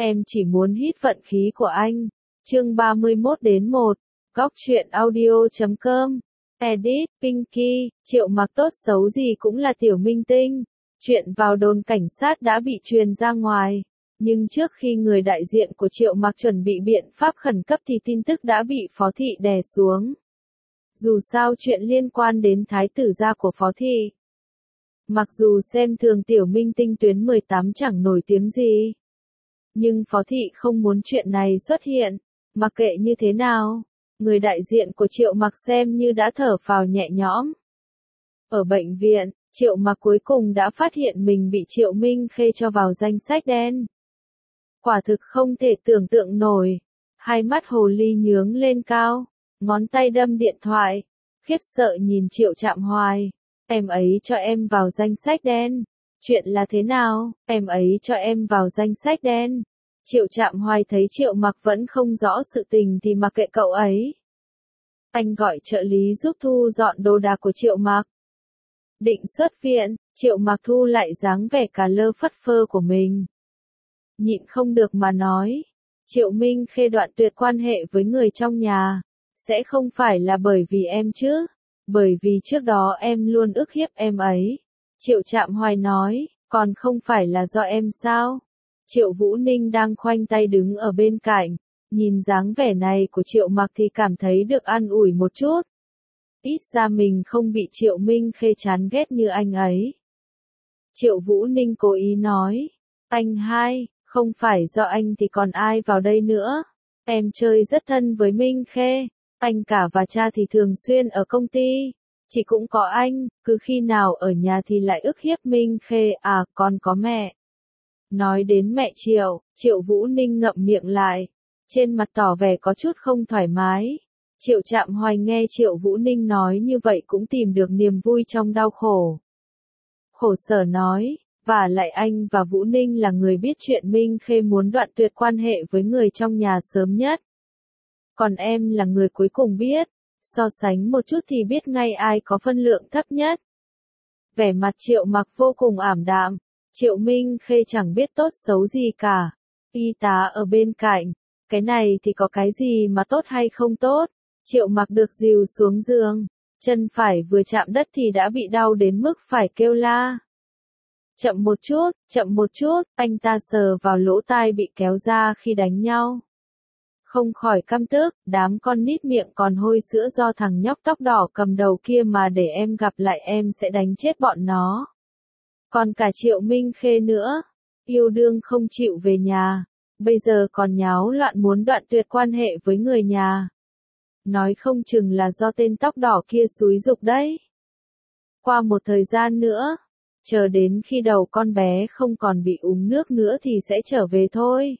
Em chỉ muốn hít vận khí của anh. Chương 31-1. Góc truyện audio.com. Edit, Pinky, Triệu Mặc tốt xấu gì cũng là tiểu minh tinh. Chuyện vào đồn cảnh sát đã bị truyền ra ngoài. Nhưng trước khi người đại diện của Triệu Mặc chuẩn bị biện pháp khẩn cấp thì tin tức đã bị Phó Thị đè xuống. Dù sao chuyện liên quan đến thái tử gia của Phó Thị. Mặc dù xem thường tiểu minh tinh tuyến 18 chẳng nổi tiếng gì. Nhưng Phó Thị không muốn chuyện này xuất hiện. Mặc kệ như thế nào, người đại diện của Triệu Mặc xem như đã thở phào nhẹ nhõm. Ở bệnh viện, Triệu Mặc cuối cùng đã phát hiện mình bị Triệu Minh Khê cho vào danh sách đen. Quả thực không thể tưởng tượng nổi. Hai mắt hồ ly nhướng lên cao, ngón tay đâm điện thoại, khiếp sợ nhìn Triệu Trạm Hoài. Em ấy cho em vào danh sách đen. Chuyện là thế nào? Em ấy cho em vào danh sách đen. Triệu Trạm Hoài thấy Triệu Mặc vẫn không rõ sự tình thì mặc kệ cậu ấy. Anh gọi trợ lý giúp thu dọn đồ đạc của Triệu Mặc. Định xuất viện, Triệu Mặc thu lại dáng vẻ cà lơ phất phơ của mình. Nhịn không được mà nói. Triệu Minh Khê đoạn tuyệt quan hệ với người trong nhà. Sẽ không phải là bởi vì em chứ. Bởi vì trước đó em luôn ức hiếp em ấy. Triệu Trạm Hoài nói, còn không phải là do em sao? Triệu Vũ Ninh đang khoanh tay đứng ở bên cạnh. Nhìn dáng vẻ này của Triệu Mặc thì cảm thấy được an ủi một chút. Ít ra mình không bị Triệu Minh Khê chán ghét như anh ấy. Triệu Vũ Ninh cố ý nói, anh hai, không phải do anh thì còn ai vào đây nữa. Em chơi rất thân với Minh Khê. Anh cả và cha thì thường xuyên ở công ty. Chỉ cũng có anh, cứ khi nào ở nhà thì lại ức hiếp Minh Khê, à còn có mẹ. Nói đến mẹ Triệu Vũ Ninh ngậm miệng lại. Trên mặt tỏ vẻ có chút không thoải mái. Triệu Trạm Hoài nghe Triệu Vũ Ninh nói như vậy cũng tìm được niềm vui trong đau khổ. Khổ sở nói, và lại anh và Vũ Ninh là người biết chuyện Minh Khê muốn đoạn tuyệt quan hệ với người trong nhà sớm nhất. Còn em là người cuối cùng biết, so sánh một chút thì biết ngay ai có phân lượng thấp nhất. Vẻ mặt Triệu Mặc vô cùng ảm đạm, Triệu Minh Khê chẳng biết tốt xấu gì cả. Y tá ở bên cạnh, cái này thì có cái gì mà tốt hay không tốt. Triệu Mặc được dìu xuống giường, chân phải vừa chạm đất thì đã bị đau đến mức phải kêu la. Chậm một chút, anh ta sờ vào lỗ tai bị kéo ra khi đánh nhau. Không khỏi căm tức, đám con nít miệng còn hôi sữa do thằng nhóc tóc đỏ cầm đầu kia mà để em gặp lại em sẽ đánh chết bọn nó. Còn cả Triệu Minh Khê nữa, yêu đương không chịu về nhà, bây giờ còn nháo loạn muốn đoạn tuyệt quan hệ với người nhà. Nói không chừng là do tên tóc đỏ kia xúi giục đấy. Qua một thời gian nữa, chờ đến khi đầu con bé không còn bị uống nước nữa thì sẽ trở về thôi.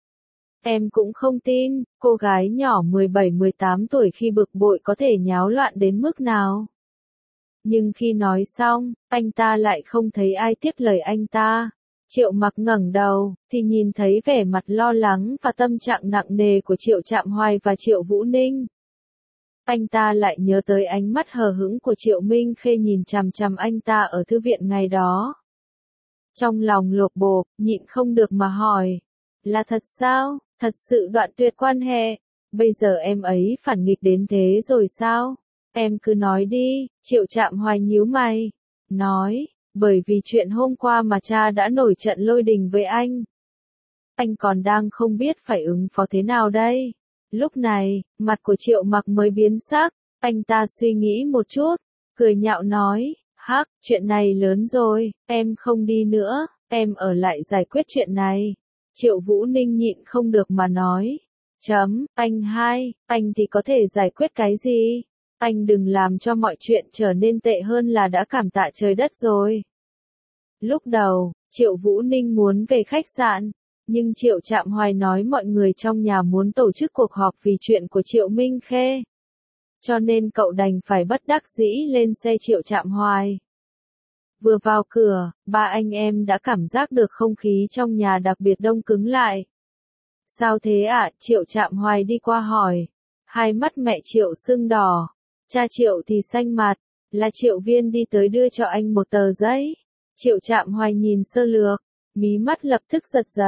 Em cũng không tin, cô gái nhỏ 17-18 tuổi khi bực bội có thể nháo loạn đến mức nào. Nhưng khi nói xong, anh ta lại không thấy ai tiếp lời anh ta. Triệu Mặc ngẩng đầu, thì nhìn thấy vẻ mặt lo lắng và tâm trạng nặng nề của Triệu Trạm Hoài và Triệu Vũ Ninh. Anh ta lại nhớ tới ánh mắt hờ hững của Triệu Minh Khê nhìn chằm chằm anh ta ở thư viện ngày đó. Trong lòng lột bột, nhịn không được mà hỏi. Là thật sao? Thật sự đoạn tuyệt quan hệ? Bây giờ em ấy phản nghịch đến thế rồi sao? Em cứ nói đi, Triệu Trạm Hoài nhíu mày. Nói, bởi vì chuyện hôm qua mà cha đã nổi trận lôi đình với anh. Anh còn đang không biết phải ứng phó thế nào đây? Lúc này, mặt của Triệu Mặc mới biến sắc, anh ta suy nghĩ một chút, cười nhạo nói, hắc, chuyện này lớn rồi, em không đi nữa, em ở lại giải quyết chuyện này. Triệu Vũ Ninh nhịn không được mà nói, anh hai, anh thì có thể giải quyết cái gì? Anh đừng làm cho mọi chuyện trở nên tệ hơn là đã cảm tạ trời đất rồi. Lúc đầu, Triệu Vũ Ninh muốn về khách sạn. Nhưng Triệu Trạm Hoài nói mọi người trong nhà muốn tổ chức cuộc họp vì chuyện của Triệu Minh Khê. Cho nên cậu đành phải bất đắc dĩ lên xe Triệu Trạm Hoài. Vừa vào cửa, ba anh em đã cảm giác được không khí trong nhà đặc biệt đông cứng lại. Sao thế ạ? Triệu Trạm Hoài đi qua hỏi. Hai mắt mẹ Triệu sưng đỏ. Cha Triệu thì xanh mặt. Là Triệu Viên đi tới đưa cho anh một tờ giấy. Triệu Trạm Hoài nhìn sơ lược. Mí mắt lập tức giật giật.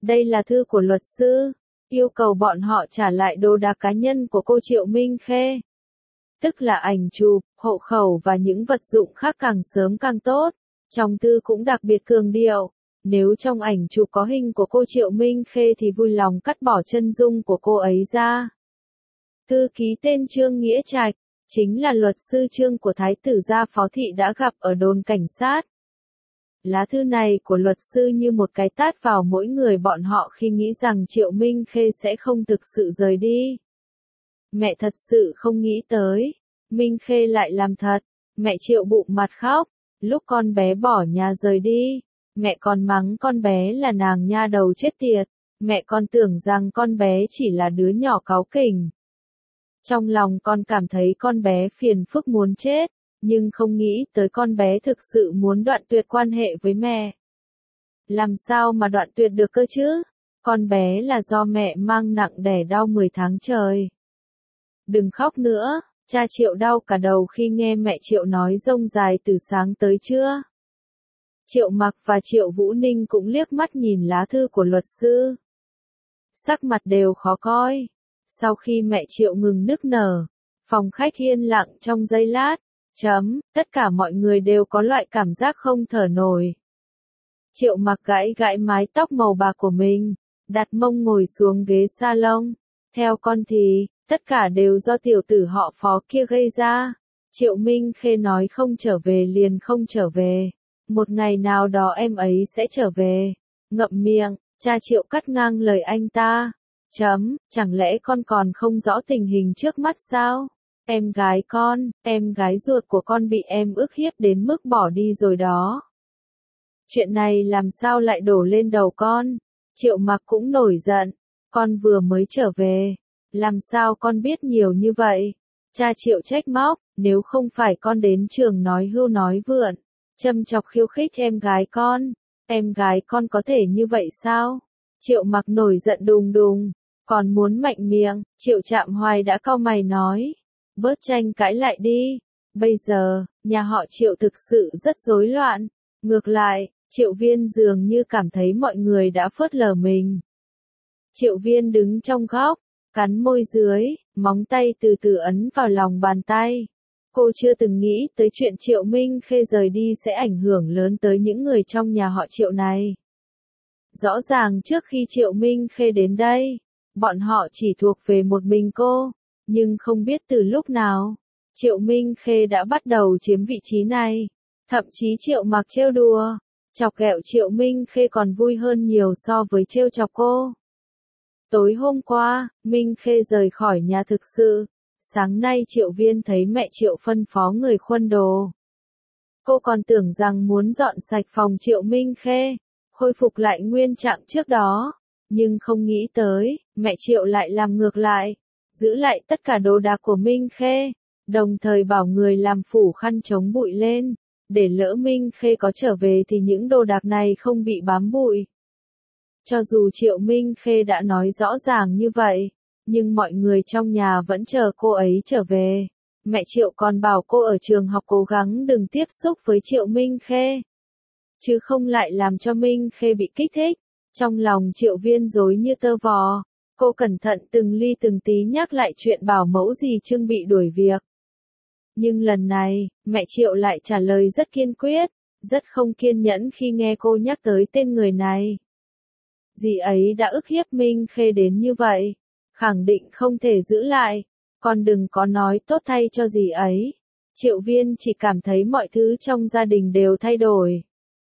Đây là thư của luật sư, yêu cầu bọn họ trả lại đồ đạc cá nhân của cô Triệu Minh Khê. Tức là ảnh chụp, hộ khẩu và những vật dụng khác càng sớm càng tốt. Trong thư cũng đặc biệt cường điệu, nếu trong ảnh chụp có hình của cô Triệu Minh Khê thì vui lòng cắt bỏ chân dung của cô ấy ra. Thư ký tên Trương Nghĩa Trạch, chính là luật sư Trương của Thái tử gia Phó Thị đã gặp ở đồn cảnh sát. Lá thư này của luật sư như một cái tát vào mỗi người bọn họ khi nghĩ rằng Triệu Minh Khê sẽ không thực sự rời đi. Mẹ thật sự không nghĩ tới, Minh Khê lại làm thật. Mẹ Triệu bụng mặt khóc, lúc con bé bỏ nhà rời đi, mẹ còn mắng con bé là nàng nha đầu chết tiệt, mẹ con tưởng rằng con bé chỉ là đứa nhỏ cáu kỉnh. Trong lòng con cảm thấy con bé phiền phức muốn chết, nhưng không nghĩ tới con bé thực sự muốn đoạn tuyệt quan hệ với mẹ. Làm sao mà đoạn tuyệt được cơ chứ? Con bé là do mẹ mang nặng đẻ đau 10 tháng trời. Đừng khóc nữa, cha Triệu đau cả đầu khi nghe mẹ Triệu nói rông dài từ sáng tới trưa. Triệu Mặc và Triệu Vũ Ninh cũng liếc mắt nhìn lá thư của luật sư. Sắc mặt đều khó coi. Sau khi mẹ Triệu ngừng nức nở, phòng khách yên lặng trong giây lát. Tất cả mọi người đều có loại cảm giác không thở nổi. Triệu Mặc gãi gãi mái tóc màu bạc của mình, đặt mông ngồi xuống ghế salon. Theo con thì, tất cả đều do tiểu tử họ Phó kia gây ra. Triệu Minh Khê nói không trở về liền không trở về. Một ngày nào đó em ấy sẽ trở về. Ngậm miệng, cha Triệu cắt ngang lời anh ta. Chẳng lẽ con còn không rõ tình hình trước mắt sao? Em gái ruột của con bị em ức hiếp đến mức bỏ đi rồi đó. Chuyện này làm sao lại đổ lên đầu con? Triệu Mặc cũng nổi giận. Con vừa mới trở về. Làm sao con biết nhiều như vậy? Cha Triệu trách móc, nếu không phải con đến trường nói hưu nói vượn, châm chọc khiêu khích em gái con có thể như vậy sao? Triệu Mặc nổi giận đùng đùng, còn muốn mạnh miệng, Triệu Trạm Hoài đã cau mày nói, bớt tranh cãi lại đi, bây giờ, nhà họ Triệu thực sự rất rối loạn, ngược lại, Triệu Viên dường như cảm thấy mọi người đã phớt lờ mình. Triệu Viên đứng trong góc, cắn môi dưới, móng tay từ từ ấn vào lòng bàn tay. Cô chưa từng nghĩ tới chuyện Triệu Minh Khê rời đi sẽ ảnh hưởng lớn tới những người trong nhà họ Triệu này. Rõ ràng trước khi Triệu Minh Khê đến đây, bọn họ chỉ thuộc về một mình cô, nhưng không biết từ lúc nào, Triệu Minh Khê đã bắt đầu chiếm vị trí này. Thậm chí Triệu Mặc trêu đùa, chọc ghẹo Triệu Minh Khê còn vui hơn nhiều so với trêu chọc cô. Tối hôm qua, Minh Khê rời khỏi nhà thực sự. Sáng nay Triệu Viên thấy mẹ Triệu phân phó người khuân đồ. Cô còn tưởng rằng muốn dọn sạch phòng Triệu Minh Khê, khôi phục lại nguyên trạng trước đó. Nhưng không nghĩ tới, mẹ Triệu lại làm ngược lại, giữ lại tất cả đồ đạc của Minh Khê, đồng thời bảo người làm phủ khăn chống bụi lên, để lỡ Minh Khê có trở về thì những đồ đạc này không bị bám bụi. Cho dù Triệu Minh Khê đã nói rõ ràng như vậy, nhưng mọi người trong nhà vẫn chờ cô ấy trở về. Mẹ Triệu còn bảo cô ở trường học cố gắng đừng tiếp xúc với Triệu Minh Khê, chứ không lại làm cho Minh Khê bị kích thích. Trong lòng Triệu Viên rối như tơ vò, cô cẩn thận từng ly từng tí nhắc lại chuyện bảo mẫu dì Trương bị đuổi việc. Nhưng lần này, mẹ Triệu lại trả lời rất kiên quyết, rất không kiên nhẫn khi nghe cô nhắc tới tên người này. Dì ấy đã ức hiếp Minh Khê đến như vậy, khẳng định không thể giữ lại, còn đừng có nói tốt thay cho dì ấy. Triệu Viên chỉ cảm thấy mọi thứ trong gia đình đều thay đổi.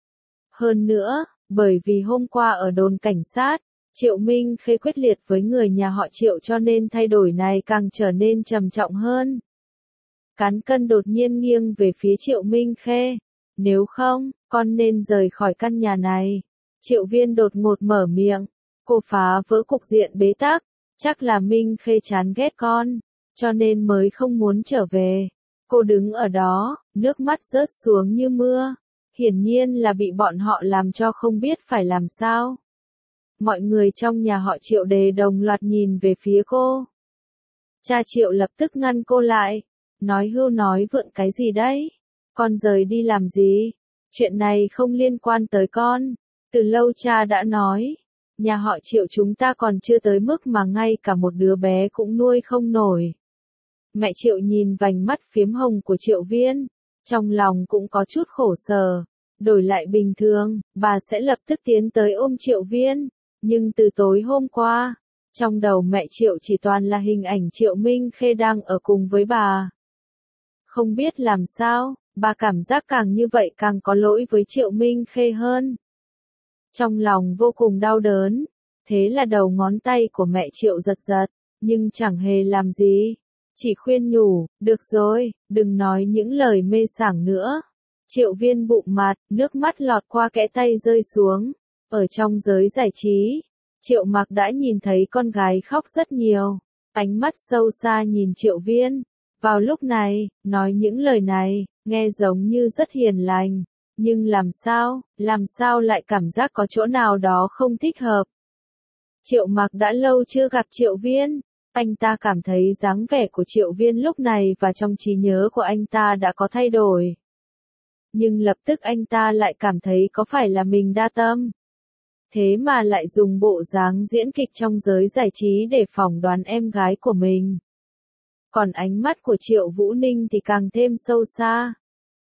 Hơn nữa, bởi vì hôm qua ở đồn cảnh sát, Triệu Minh Khê quyết liệt với người nhà họ Triệu cho nên thay đổi này càng trở nên trầm trọng hơn. Cán cân đột nhiên nghiêng về phía Triệu Minh Khê. Nếu không, con nên rời khỏi căn nhà này. Triệu Viên đột ngột mở miệng. Cô phá vỡ cục diện bế tắc. Chắc là Minh Khê chán ghét con, cho nên mới không muốn trở về. Cô đứng ở đó, nước mắt rớt xuống như mưa. Hiển nhiên là bị bọn họ làm cho không biết phải làm sao. Mọi người trong nhà họ Triệu đề đồng loạt nhìn về phía cô. Cha Triệu lập tức ngăn cô lại. Nói hưu nói vượn cái gì đấy? Con rời đi làm gì? Chuyện này không liên quan tới con. Từ lâu cha đã nói. Nhà họ Triệu chúng ta còn chưa tới mức mà ngay cả một đứa bé cũng nuôi không nổi. Mẹ Triệu nhìn vành mắt phiếm hồng của Triệu Viên, trong lòng cũng có chút khổ sở. Đổi lại bình thường, bà sẽ lập tức tiến tới ôm Triệu Viên, nhưng từ tối hôm qua, trong đầu mẹ Triệu chỉ toàn là hình ảnh Triệu Minh Khê đang ở cùng với bà. Không biết làm sao, bà cảm giác càng như vậy càng có lỗi với Triệu Minh Khê hơn. Trong lòng vô cùng đau đớn, thế là đầu ngón tay của mẹ Triệu giật giật, nhưng chẳng hề làm gì. Chỉ khuyên nhủ, được rồi, đừng nói những lời mê sảng nữa. Triệu Viên bụng mặt, nước mắt lọt qua kẽ tay rơi xuống. Ở trong giới giải trí, Triệu Mặc đã nhìn thấy con gái khóc rất nhiều. Ánh mắt sâu xa nhìn Triệu Viên. Vào lúc này, nói những lời này, nghe giống như rất hiền lành. Nhưng làm sao lại cảm giác có chỗ nào đó không thích hợp. Triệu Mặc đã lâu chưa gặp Triệu Viên. Anh ta cảm thấy dáng vẻ của Triệu Viên lúc này và trong trí nhớ của anh ta đã có thay đổi. Nhưng lập tức anh ta lại cảm thấy có phải là mình đa tâm. Thế mà lại dùng bộ dáng diễn kịch trong giới giải trí để phỏng đoán em gái của mình. Còn ánh mắt của Triệu Vũ Ninh thì càng thêm sâu xa.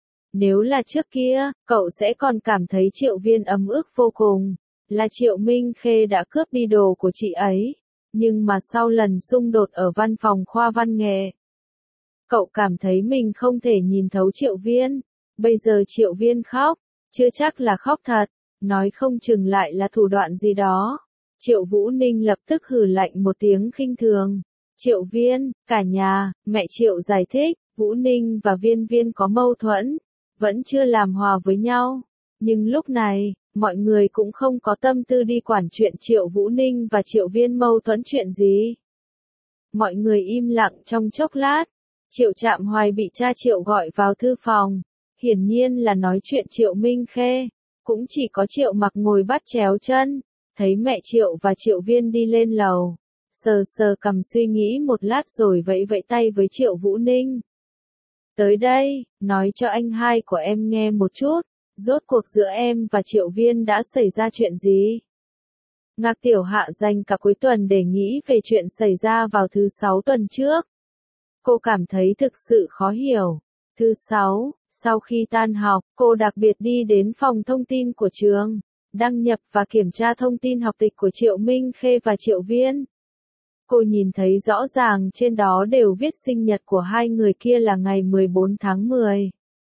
Nếu là trước kia, cậu sẽ còn cảm thấy Triệu Viên ấm ức vô cùng, là Triệu Minh Khê đã cướp đi đồ của chị ấy. Nhưng mà sau lần xung đột ở văn phòng khoa văn nghệ, cậu cảm thấy mình không thể nhìn thấu Triệu Viên. Bây giờ Triệu Viên khóc, chưa chắc là khóc thật, nói không chừng lại là thủ đoạn gì đó. Triệu Vũ Ninh lập tức hừ lạnh một tiếng khinh thường. Triệu Viên, cả nhà, mẹ Triệu giải thích, Vũ Ninh và Viên Viên có mâu thuẫn, vẫn chưa làm hòa với nhau. Nhưng lúc này, mọi người cũng không có tâm tư đi quản chuyện Triệu Vũ Ninh và Triệu Viên mâu thuẫn chuyện gì. Mọi người im lặng trong chốc lát. Triệu Trạm Hoài bị cha Triệu gọi vào thư phòng. Hiển nhiên là nói chuyện Triệu Minh Khê. Cũng chỉ có Triệu Mặc ngồi bắt chéo chân. Thấy mẹ Triệu và Triệu Viên đi lên lầu. Sờ sờ cằm suy nghĩ một lát rồi vẫy vẫy tay với Triệu Vũ Ninh. Tới đây, nói cho anh hai của em nghe một chút. Rốt cuộc giữa em và Triệu Viên đã xảy ra chuyện gì? Ngạc Tiểu Hạ dành cả cuối tuần để nghĩ về chuyện xảy ra vào thứ 6 tuần trước. Cô cảm thấy thực sự khó hiểu. Thứ 6, sau khi tan học, cô đặc biệt đi đến phòng thông tin của trường, đăng nhập và kiểm tra thông tin học tịch của Triệu Minh Khê và Triệu Viên. Cô nhìn thấy rõ ràng trên đó đều viết sinh nhật của hai người kia là ngày 14 tháng 10.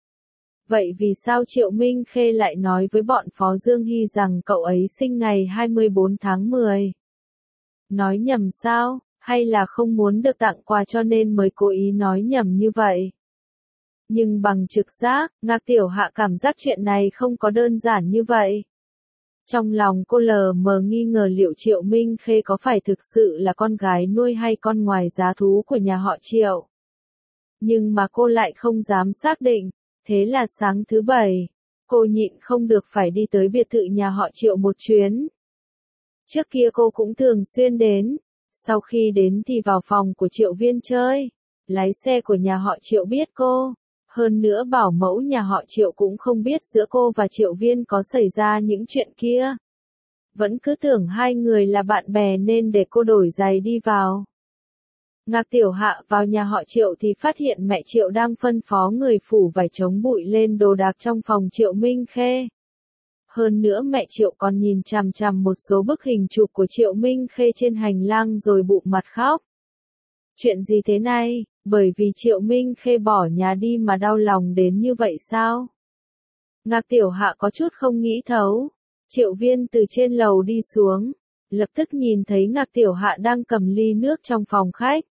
Vậy vì sao Triệu Minh Khê lại nói với bọn Phó Dương Hy rằng cậu ấy sinh ngày 24 tháng 10? Nói nhầm sao, hay là không muốn được tặng quà cho nên mới cố ý nói nhầm như vậy? Nhưng bằng trực giác, Ngạc Tiểu Hạ cảm giác chuyện này không có đơn giản như vậy. Trong lòng cô lờ mờ nghi ngờ liệu Triệu Minh Khê có phải thực sự là con gái nuôi hay con ngoài giá thú của nhà họ Triệu. Nhưng mà cô lại không dám xác định. Thế là sáng thứ Bảy, cô nhịn không được phải đi tới biệt thự nhà họ Triệu một chuyến. Trước kia cô cũng thường xuyên đến, sau khi đến thì vào phòng của Triệu Viên chơi. Lái xe của nhà họ Triệu biết cô, hơn nữa bảo mẫu nhà họ Triệu cũng không biết giữa cô và Triệu Viên có xảy ra những chuyện kia. Vẫn cứ tưởng hai người là bạn bè nên để cô đổi giày đi vào. Ngạc Tiểu Hạ vào nhà họ Triệu thì phát hiện mẹ Triệu đang phân phó người phủ vải chống bụi lên đồ đạc trong phòng Triệu Minh Khê. Hơn nữa mẹ Triệu còn nhìn chằm chằm một số bức hình chụp của Triệu Minh Khê trên hành lang rồi bụng mặt khóc. Chuyện gì thế này, bởi vì Triệu Minh Khê bỏ nhà đi mà đau lòng đến như vậy sao? Ngạc Tiểu Hạ có chút không nghĩ thấu. Triệu Viên từ trên lầu đi xuống, lập tức nhìn thấy Ngạc Tiểu Hạ đang cầm ly nước trong phòng khách.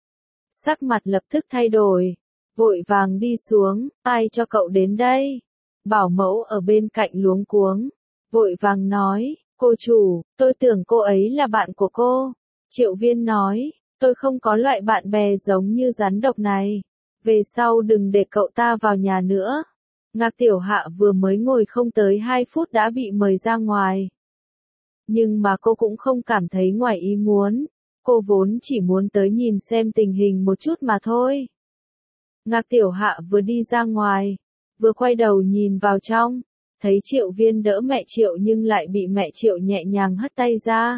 Sắc mặt lập tức thay đổi, vội vàng đi xuống, ai cho cậu đến đây? Bảo mẫu ở bên cạnh luống cuống, vội vàng nói, cô chủ, tôi tưởng cô ấy là bạn của cô. Triệu Viên nói, tôi không có loại bạn bè giống như rắn độc này, về sau đừng để cậu ta vào nhà nữa. Ngạc Tiểu Hạ vừa mới ngồi không tới 2 phút đã bị mời ra ngoài. Nhưng mà cô cũng không cảm thấy ngoài ý muốn. Cô vốn chỉ muốn tới nhìn xem tình hình một chút mà thôi. Ngạc Tiểu Hạ vừa đi ra ngoài, vừa quay đầu nhìn vào trong, thấy Triệu Viên đỡ mẹ Triệu nhưng lại bị mẹ Triệu nhẹ nhàng hất tay ra.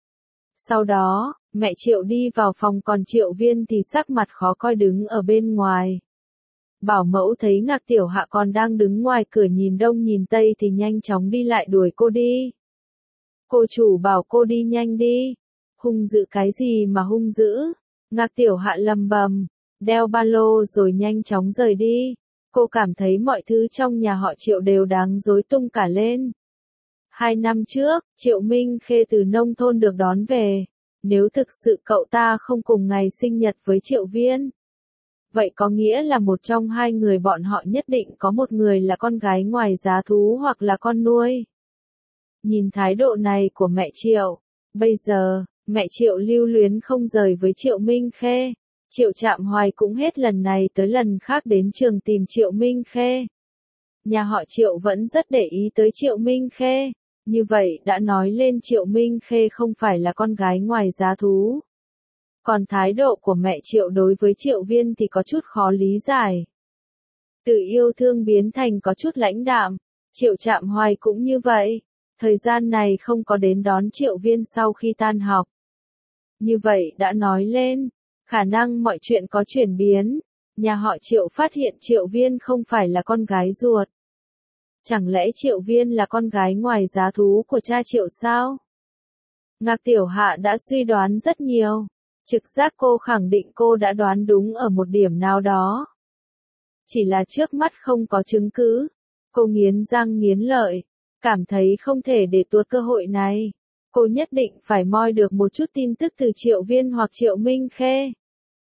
Sau đó, mẹ Triệu đi vào phòng còn Triệu Viên thì sắc mặt khó coi đứng ở bên ngoài. Bảo mẫu thấy Ngạc Tiểu Hạ còn đang đứng ngoài cửa nhìn đông nhìn tây thì nhanh chóng đi lại đuổi cô đi. Cô chủ bảo cô đi nhanh đi. Hung dữ cái gì mà hung dữ? Ngạc Tiểu Hạ lầm bầm, đeo ba lô rồi nhanh chóng rời đi. Cô cảm thấy mọi thứ trong nhà họ Triệu đều đáng rối tung cả lên. 2 năm trước, Triệu Minh Khê từ nông thôn được đón về. Nếu thực sự cậu ta không cùng ngày sinh nhật với Triệu Viên, vậy có nghĩa là một trong hai người bọn họ nhất định có một người là con gái ngoài giá thú hoặc là con nuôi. Nhìn thái độ này của mẹ Triệu, bây giờ, mẹ Triệu lưu luyến không rời với Triệu Minh Khê. Triệu Trạm Hoài cũng hết lần này tới lần khác đến trường tìm Triệu Minh Khê. Nhà họ Triệu vẫn rất để ý tới Triệu Minh Khê. Như vậy đã nói lên Triệu Minh Khê không phải là con gái ngoài giá thú. Còn thái độ của mẹ Triệu đối với Triệu Viên thì có chút khó lý giải. Từ yêu thương biến thành có chút lãnh đạm. Triệu Trạm Hoài cũng như vậy. Thời gian này không có đến đón Triệu Viên sau khi tan học. Như vậy đã nói lên, khả năng mọi chuyện có chuyển biến. Nhà họ Triệu phát hiện Triệu Viên không phải là con gái ruột. Chẳng lẽ Triệu Viên là con gái ngoài giá thú của cha Triệu sao? Ngạc Tiểu Hạ đã suy đoán rất nhiều. Trực giác cô khẳng định cô đã đoán đúng ở một điểm nào đó. Chỉ là trước mắt không có chứng cứ. Cô nghiến răng nghiến lợi, cảm thấy không thể để tuột cơ hội này. Cô nhất định phải moi được một chút tin tức từ Triệu Viên hoặc Triệu Minh Khê.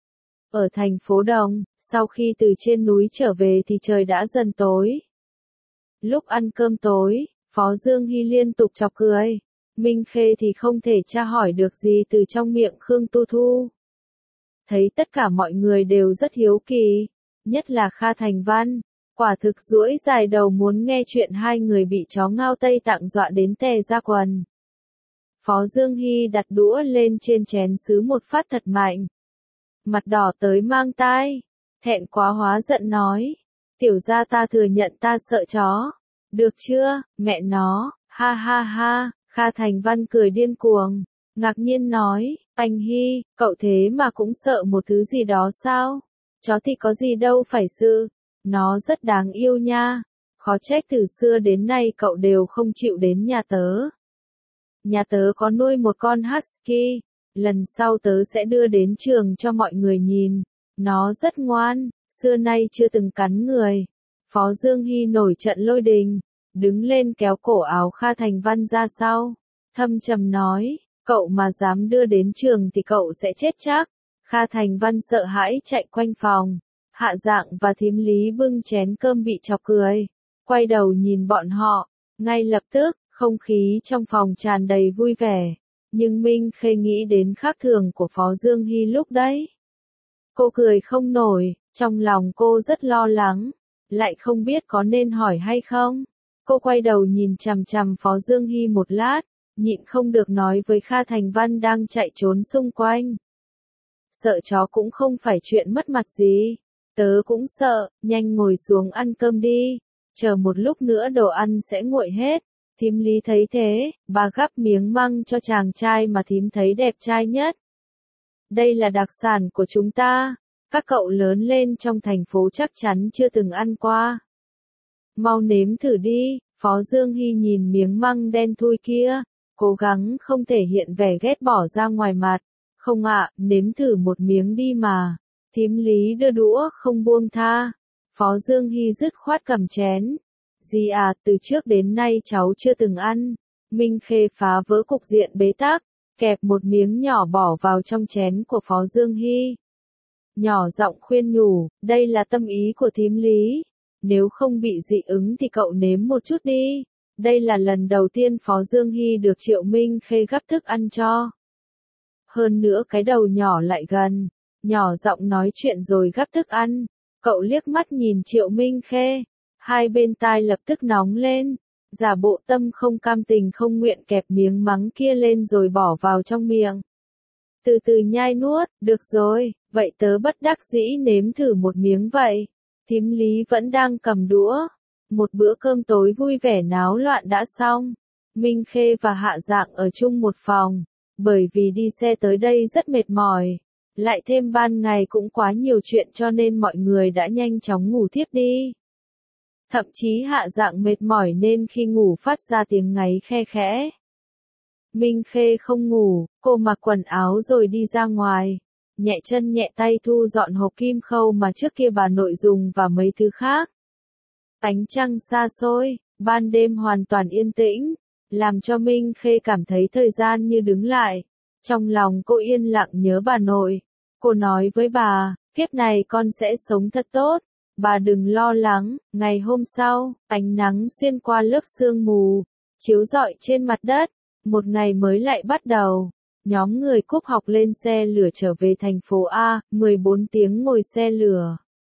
Ở thành phố Đồng, sau khi từ trên núi trở về thì trời đã dần tối. Lúc ăn cơm tối, Phó Dương Hy liên tục chọc cười. Minh Khê thì không thể tra hỏi được gì từ trong miệng Khương Tu Thu. Thấy tất cả mọi người đều rất hiếu kỳ, nhất là Kha Thành Văn, quả thực duỗi dài đầu muốn nghe chuyện hai người bị chó ngao Tây Tạng dọa đến tè ra quần. Phó Dương Hy đặt đũa lên trên chén sứ một phát thật mạnh. Mặt đỏ tới mang tai, thẹn quá hóa giận nói, tiểu gia ta thừa nhận ta sợ chó. Được chưa, mẹ nó, ha ha ha. Kha Thành Văn cười điên cuồng, ngạc nhiên nói, anh Hy, cậu thế mà cũng sợ một thứ gì đó sao? Chó thì có gì đâu phải sự, nó rất đáng yêu nha. Khó trách từ xưa đến nay cậu đều không chịu đến nhà tớ. Nhà tớ có nuôi một con husky, lần sau tớ sẽ đưa đến trường cho mọi người nhìn. Nó rất ngoan, xưa nay chưa từng cắn người. Phó Dương Hy nổi trận lôi đình, đứng lên kéo cổ áo Kha Thành Văn ra sau, thâm trầm nói, cậu mà dám đưa đến trường thì cậu sẽ chết chắc. Kha Thành Văn sợ hãi chạy quanh phòng, Hạ Dạng và Thím Lý bưng chén cơm bị chọc cười, quay đầu nhìn bọn họ, ngay lập tức, không khí trong phòng tràn đầy vui vẻ, nhưng Minh Khê nghĩ đến khác thường của Phó Dương Hy lúc đấy. Cô cười không nổi, trong lòng cô rất lo lắng, lại không biết có nên hỏi hay không. Cô quay đầu nhìn chằm chằm Phó Dương Hy một lát, nhịn không được nói với Kha Thành Văn đang chạy trốn xung quanh. Sợ chó cũng không phải chuyện mất mặt gì. Tớ cũng sợ, nhanh ngồi xuống ăn cơm đi. Chờ một lúc nữa đồ ăn sẽ nguội hết. Thím Lý thấy thế, bà gắp miếng măng cho chàng trai mà thím thấy đẹp trai nhất. Đây là đặc sản của chúng ta. Các cậu lớn lên trong thành phố chắc chắn chưa từng ăn qua. Mau nếm thử đi. Phó Dương Hy nhìn miếng măng đen thui kia, cố gắng không thể hiện vẻ ghét bỏ ra ngoài mặt. Không ạ, nếm thử một miếng đi mà. Thím Lý đưa đũa không buông tha. Phó Dương Hy dứt khoát cầm chén. Dì à, từ trước đến nay cháu chưa từng ăn. Minh Khê phá vỡ cục diện bế tắc, kẹp một miếng nhỏ bỏ vào trong chén của Phó Dương Hy. Nhỏ giọng khuyên nhủ, đây là tâm ý của thím Lý. Nếu không bị dị ứng thì cậu nếm một chút đi. Đây là lần đầu tiên Phó Dương Hy được Triệu Minh Khê gắp thức ăn cho. Hơn nữa cái đầu nhỏ lại gần, nhỏ giọng nói chuyện rồi gắp thức ăn. Cậu liếc mắt nhìn Triệu Minh Khê, hai bên tai lập tức nóng lên, giả bộ tâm không cam tình không nguyện kẹp miếng mắng kia lên rồi bỏ vào trong miệng. Từ từ nhai nuốt, được rồi, vậy tớ bất đắc dĩ nếm thử một miếng vậy. Thím Lý vẫn đang cầm đũa, Một bữa cơm tối vui vẻ náo loạn đã xong. Minh Khê và Hạ Dạng ở chung một phòng, bởi vì đi xe tới đây rất mệt mỏi. Lại thêm ban ngày cũng quá nhiều chuyện cho nên mọi người đã nhanh chóng ngủ thiếp đi. Thậm chí Hạ Dạng mệt mỏi nên khi ngủ phát ra tiếng ngáy khe khẽ. Minh Khê không ngủ, cô mặc quần áo rồi đi ra ngoài. Nhẹ chân nhẹ tay thu dọn hộp kim khâu mà trước kia bà nội dùng và mấy thứ khác. Ánh trăng xa xôi, ban đêm hoàn toàn yên tĩnh, làm cho Minh Khê cảm thấy thời gian như đứng lại. Trong lòng cô yên lặng nhớ bà nội. Cô nói với bà, kiếp này con sẽ sống thật tốt. Bà đừng lo lắng. Ngày hôm sau, ánh nắng xuyên qua lớp sương mù, chiếu rọi trên mặt đất. Một ngày mới lại bắt đầu. Nhóm người cúp học lên xe lửa trở về thành phố A, 14 tiếng ngồi xe lửa.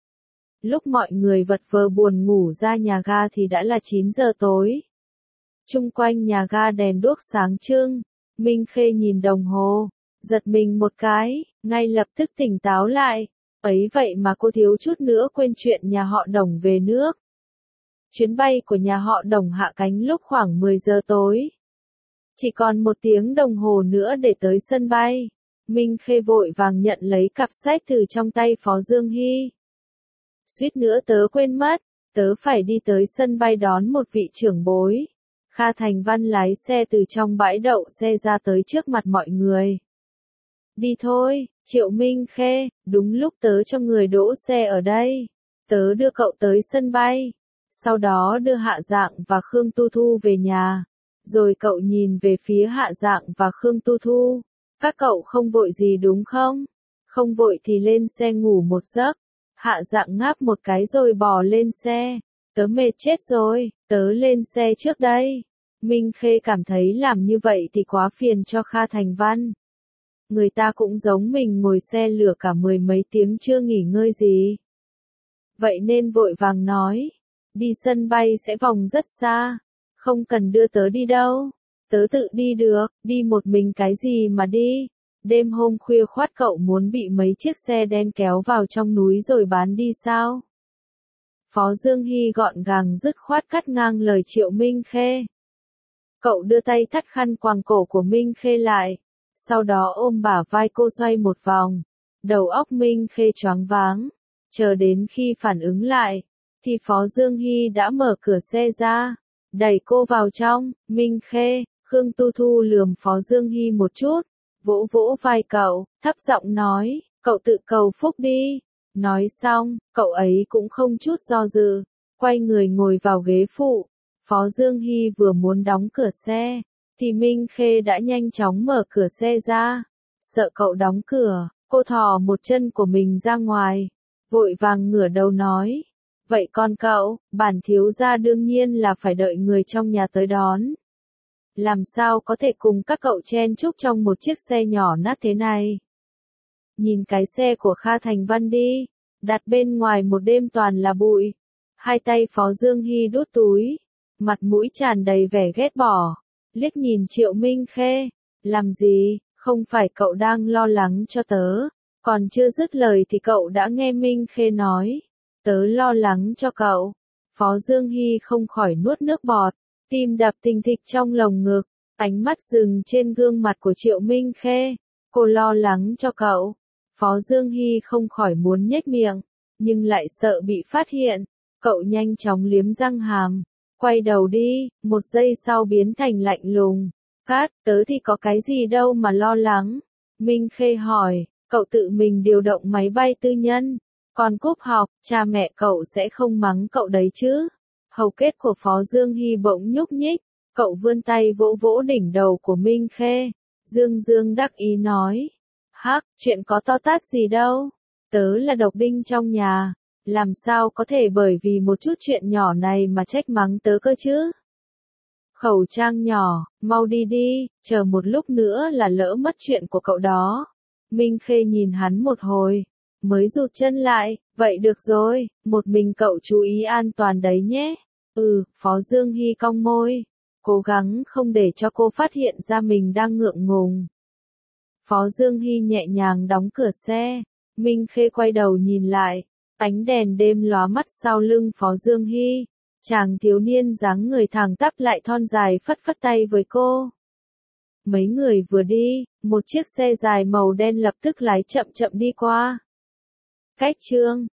Lúc mọi người vật vờ buồn ngủ ra nhà ga thì đã là 9 giờ tối. Chung quanh nhà ga đèn đuốc sáng trưng. Minh Khê nhìn đồng hồ, giật mình một cái, ngay lập tức tỉnh táo lại. Ấy vậy mà cô thiếu chút nữa quên chuyện nhà họ Đồng về nước. Chuyến bay của nhà họ Đồng hạ cánh lúc khoảng 10 giờ tối. Chỉ còn 1 tiếng đồng hồ nữa để tới sân bay. Minh Khê vội vàng nhận lấy cặp sách từ trong tay Phó Dương Hy. Suýt nữa tớ quên mất, tớ phải đi tới sân bay đón một vị trưởng bối. Kha Thành Văn lái xe từ trong bãi đậu xe ra tới trước mặt mọi người. Đi thôi, Triệu Minh Khê, đúng lúc tớ cho người đỗ xe ở đây. Tớ đưa cậu tới sân bay. Sau đó đưa Hạ Dạng và Khương Tu Thu về nhà. Rồi cậu nhìn về phía Hạ Dạng và Khương Tu Thu. Các cậu không vội gì đúng không? Không vội thì lên xe ngủ một giấc. Hạ Dạng ngáp một cái rồi bò lên xe. Tớ mệt chết rồi, tớ lên xe trước đây. Minh Khê cảm thấy làm như vậy thì quá phiền cho Kha Thành Văn. Người ta cũng giống mình ngồi xe lửa cả 10 mấy tiếng chưa nghỉ ngơi gì. Vậy nên vội vàng nói, đi sân bay sẽ vòng rất xa. Không cần đưa tớ đi đâu. Tớ tự đi được, đi một mình cái gì mà đi. Đêm hôm khuya khoắt cậu muốn bị mấy chiếc xe đen kéo vào trong núi rồi bán đi sao? Phó Dương Hy gọn gàng dứt khoát cắt ngang lời Triệu Minh Khê. Cậu đưa tay thắt khăn quàng cổ của Minh Khê lại. Sau đó ôm bả vai cô xoay một vòng. Đầu óc Minh Khê choáng váng. Chờ đến khi phản ứng lại, thì Phó Dương Hy đã mở cửa xe ra. Đẩy cô vào trong. Minh Khê, Khương Tu Thu lườm Phó Dương Hy một chút. Vỗ vỗ vai cậu, thấp giọng nói, cậu tự cầu phúc đi. Nói xong, cậu ấy cũng không chút do dự, quay người ngồi vào ghế phụ. Phó Dương Hy vừa muốn đóng cửa xe, thì Minh Khê đã nhanh chóng mở cửa xe ra. Sợ cậu đóng cửa, cô thò một chân của mình ra ngoài, vội vàng ngửa đầu nói. Vậy con cậu, bản thiếu gia đương nhiên là phải đợi người trong nhà tới đón. Làm sao có thể cùng các cậu chen chúc trong một chiếc xe nhỏ nát thế này? Nhìn cái xe của Kha Thành Văn đi, đặt bên ngoài một đêm toàn là bụi. Hai tay Phó Dương Hy đút túi, mặt mũi tràn đầy vẻ ghét bỏ, liếc nhìn Triệu Minh Khê, làm gì, không phải cậu đang lo lắng cho tớ, còn chưa dứt lời thì cậu đã nghe Minh Khê nói, tớ lo lắng cho cậu. Phó Dương Hy không khỏi nuốt nước bọt, tim đập thình thịch trong lồng ngực, ánh mắt dừng trên gương mặt của Triệu Minh Khê, cô lo lắng cho cậu. Phó Dương Hy không khỏi muốn nhếch miệng, nhưng lại sợ bị phát hiện, cậu nhanh chóng liếm răng hàm, quay đầu đi, một giây sau biến thành lạnh lùng. Cát, tớ thì có cái gì đâu mà lo lắng. Minh Khê hỏi, cậu tự mình điều động máy bay tư nhân, còn cúp học, cha mẹ cậu sẽ không mắng cậu đấy chứ. Hầu kết của Phó Dương Hy bỗng nhúc nhích, cậu vươn tay vỗ vỗ đỉnh đầu của Minh Khê, dương dương đắc ý nói. Hắc, chuyện có to tát gì đâu, tớ là độc đinh trong nhà, làm sao có thể bởi vì một chút chuyện nhỏ này mà trách mắng tớ cơ chứ. Khẩu trang nhỏ, mau đi đi, chờ một lúc nữa là lỡ mất chuyện của cậu đó. Minh Khê nhìn hắn một hồi, mới rụt chân lại, vậy được rồi, một mình cậu chú ý an toàn đấy nhé. Phó Dương Hy cong môi, cố gắng không để cho cô phát hiện ra mình đang ngượng ngùng. Phó Dương Hy nhẹ nhàng đóng cửa xe, Minh Khê quay đầu nhìn lại, ánh đèn đêm lóa mắt sau lưng Phó Dương Hy, Chàng thiếu niên dáng người thẳng tắp lại thon dài phất phất tay với cô. Mấy người vừa đi, một chiếc xe dài màu đen lập tức lái chậm chậm đi qua. Cách Trương